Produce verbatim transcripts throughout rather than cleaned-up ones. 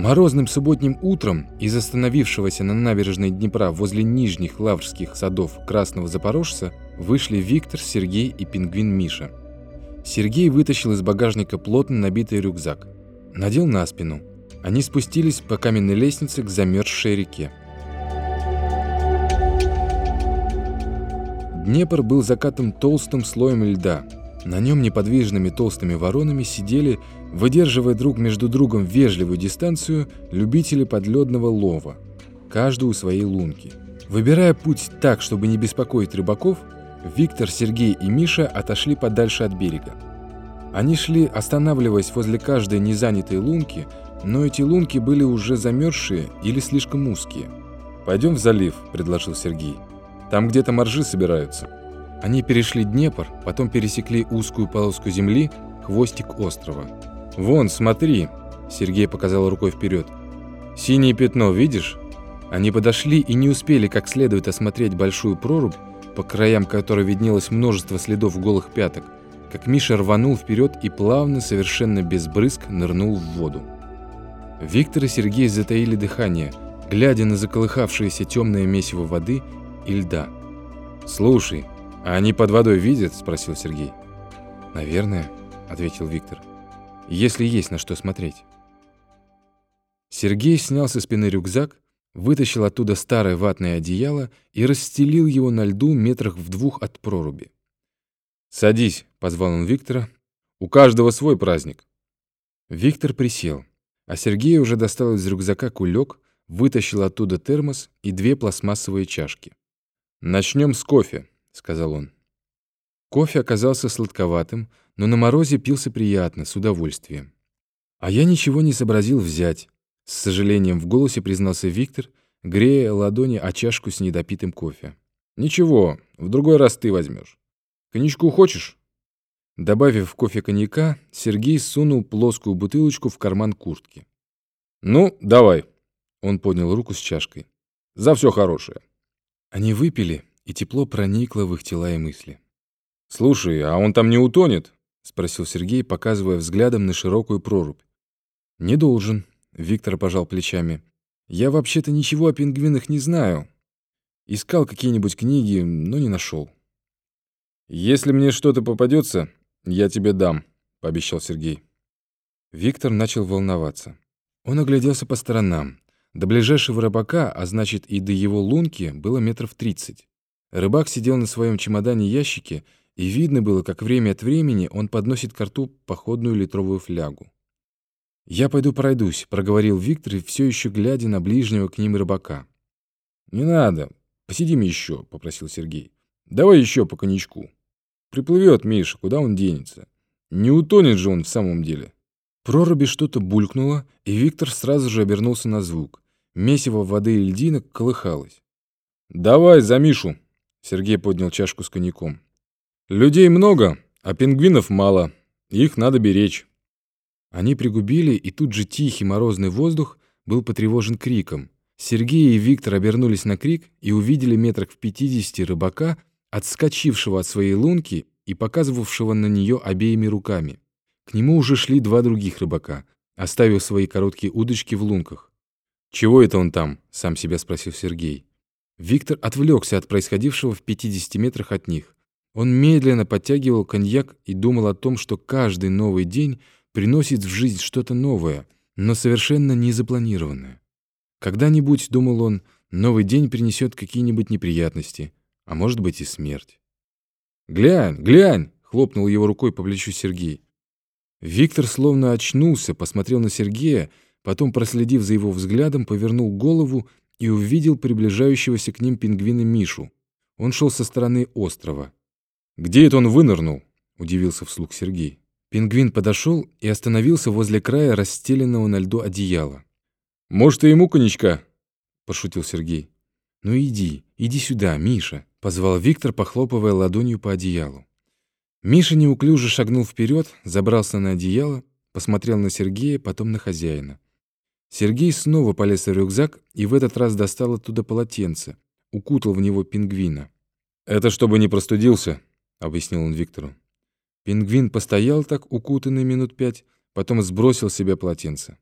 Морозным субботним утром из остановившегося на набережной Днепра возле Нижних Лаврских садов Красного Запорожца вышли Виктор, Сергей и пингвин Миша. Сергей вытащил из багажника плотно набитый рюкзак. Надел на спину. Они спустились по каменной лестнице к замерзшей реке. Днепр был закатан толстым слоем льда. На нем неподвижными толстыми воронами сидели, выдерживая друг между другом вежливую дистанцию, любители подледного лова, каждый у своей лунки. Выбирая путь так, чтобы не беспокоить рыбаков, Виктор, Сергей и Миша отошли подальше от берега. Они шли, останавливаясь возле каждой незанятой лунки, но эти лунки были уже замерзшие или слишком узкие. «Пойдем в залив», — предложил Сергей. «Там где-то моржи собираются». Они перешли Днепр, потом пересекли узкую полоску земли, хвостик острова. «Вон, смотри!» — Сергей показал рукой вперед. «Синее пятно, видишь?» Они подошли и не успели как следует осмотреть большую прорубь, по краям которой виднелось множество следов голых пяток, как Миша рванул вперед и плавно, совершенно без брызг, нырнул в воду. Виктор и Сергей затаили дыхание, глядя на заколыхавшееся темное месиво воды и льда. «Слушай, а они под водой видят?» — спросил Сергей. «Наверное», — ответил Виктор. «Если есть на что смотреть». Сергей снял со спины рюкзак, вытащил оттуда старое ватное одеяло и расстелил его на льду метрах в двух от проруби. «Садись», — позвал он Виктора. «У каждого свой праздник». Виктор присел, а Сергей уже достал из рюкзака кулек, вытащил оттуда термос и две пластмассовые чашки. «Начнем с кофе», — сказал он. Кофе оказался сладковатым, но на морозе пился приятно, с удовольствием. «А я ничего не сообразил взять», — с сожалением в голосе признался Виктор, грея ладони о чашку с недопитым кофе. «Ничего, в другой раз ты возьмешь. Коньячку хочешь?» Добавив в кофе коньяка, Сергей сунул плоскую бутылочку в карман куртки. «Ну, давай», — он поднял руку с чашкой. «За все хорошее». Они выпили, и тепло проникло в их тела и мысли. «Слушай, а он там не утонет?» — спросил Сергей, показывая взглядом на широкую прорубь. «Не должен», — Виктор пожал плечами. «Я вообще-то ничего о пингвинах не знаю. Искал какие-нибудь книги, но не нашел». «Если мне что-то попадется, я тебе дам», — пообещал Сергей. Виктор начал волноваться. Он огляделся по сторонам. До ближайшего рыбака, а значит и до его лунки, было метров тридцать. Рыбак сидел на своем чемодане-ящике, и видно было, как время от времени он подносит ко рту походную литровую флягу. «Я пойду пройдусь», — проговорил Виктор, все еще глядя на ближнего к ним рыбака. «Не надо, посидим еще», — попросил Сергей. «Давай еще по коньячку. Приплывет Миша, куда он денется? Не утонет же он в самом деле». В проруби что-то булькнуло, и Виктор сразу же обернулся на звук. Месиво воды и льдинок колыхалось. «Давай за Мишу!» — Сергей поднял чашку с коньяком. «Людей много, а пингвинов мало. Их надо беречь». Они пригубили, и тут же тихий морозный воздух был потревожен криком. Сергей и Виктор обернулись на крик и увидели метрах в пятидесяти рыбака, отскочившего от своей лунки и показывавшего на нее обеими руками. К нему уже шли два других рыбака, оставив свои короткие удочки в лунках. «Чего это он там?» — сам себя спросил Сергей. Виктор отвлекся от происходившего в пятидесяти метрах от них. Он медленно подтягивал коньяк и думал о том, что каждый новый день приносит в жизнь что-то новое, но совершенно незапланированное. Когда-нибудь, думал он, новый день принесет какие-нибудь неприятности, а может быть и смерть. «Глянь, глянь!» — хлопнул его рукой по плечу Сергей. Виктор словно очнулся, посмотрел на Сергея, потом, проследив за его взглядом, повернул голову и увидел приближающегося к ним пингвина Мишу. Он шел со стороны острова. «Где это он вынырнул?» — удивился вслух Сергей. Пингвин подошел и остановился возле края расстеленного на льду одеяла. «Может, и ему коньячка?» — пошутил Сергей. «Ну иди, иди сюда, Миша», — позвал Виктор, похлопывая ладонью по одеялу. Миша неуклюже шагнул вперед, забрался на одеяло, посмотрел на Сергея, потом на хозяина. Сергей снова полез в рюкзак и в этот раз достал оттуда полотенце, укутал в него пингвина. «Это чтобы не простудился», — объяснил он Виктору. Пингвин постоял так укутанный минут пять, потом сбросил с себя полотенце.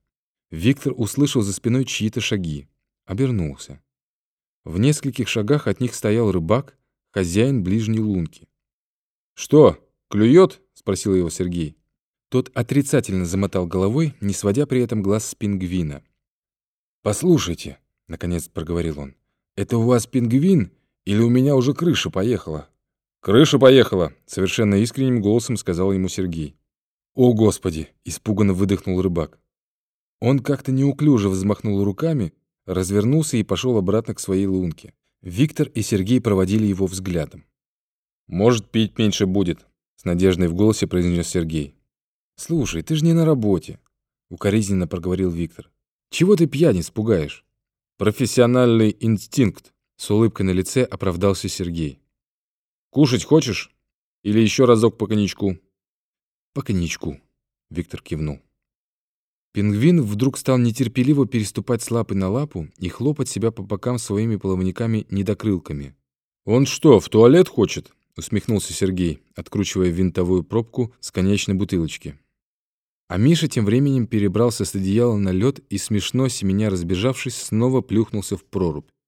Виктор услышал за спиной чьи-то шаги. Обернулся. В нескольких шагах от них стоял рыбак, хозяин ближней лунки. «Что, клюет?» — спросил его Сергей. Тот отрицательно замотал головой, не сводя при этом глаз с пингвина. «Послушайте», — наконец проговорил он, — «это у вас пингвин или у меня уже крыша поехала?» «Крыша поехала», — совершенно искренним голосом сказал ему Сергей. «О, Господи!» — испуганно выдохнул рыбак. Он как-то неуклюже взмахнул руками, развернулся и пошел обратно к своей лунке. Виктор и Сергей проводили его взглядом. «Может, пить меньше будет», — с надеждой в голосе произнес Сергей. «Слушай, ты же не на работе», — укоризненно проговорил Виктор. «Чего ты пьяниц пугаешь?» «Профессиональный инстинкт», — с улыбкой на лице оправдался Сергей. «Кушать хочешь? Или еще разок по коньячку?» «По коньячку», — Виктор кивнул. Пингвин вдруг стал нетерпеливо переступать с лапы на лапу и хлопать себя по бокам своими плавниками-недокрылками. «Он что, в туалет хочет?» — усмехнулся Сергей, откручивая винтовую пробку с конечной бутылочки. А Миша тем временем перебрался с одеяла на лед и, смешно семеня разбежавшись, снова плюхнулся в прорубь.